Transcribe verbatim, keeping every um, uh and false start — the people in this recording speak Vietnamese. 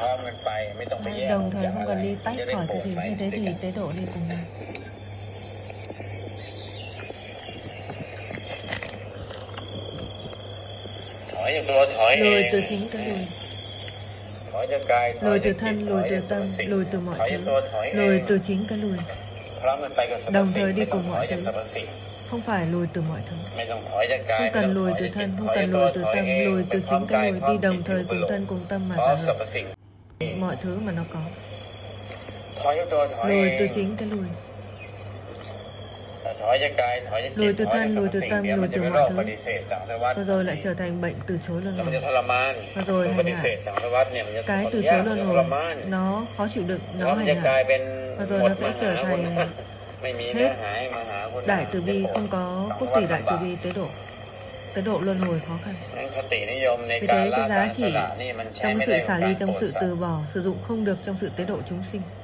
Đấy, đồng thời không cần đi tách khỏi cái gì, như thế thì tế độ đi cùng nhau. Lùi từ chính cái lùi, lùi từ thân, lùi từ tâm, lùi từ mọi thứ, lùi từ chính cái lùi, đồng thời đi cùng mọi thứ. Không phải lùi từ mọi thứ, không cần lùi từ thân, không cần lùi từ tâm, lùi từ chính cái lùi, đi đồng thời cùng thân cùng tâm mà giải hợp mọi thứ mà nó có. Lùi từ chính cái lùi, lùi từ thân, lùi từ tâm, lùi từ mọi thứ, và rồi lại trở thành bệnh từ chối luân hồi, và rồi hành hạ. Cái từ chối luân hồi nó khó chịu đựng, nó hành hạ, và rồi nó sẽ trở thành hết đại từ bi, không có phúc tỷ đại từ bi tế độ. Tế độ luân hồi khó khăn. Vì thế cái giá trị trong sự xả ly, trong sự từ bỏ, sử dụng không được trong sự tế độ chúng sinh.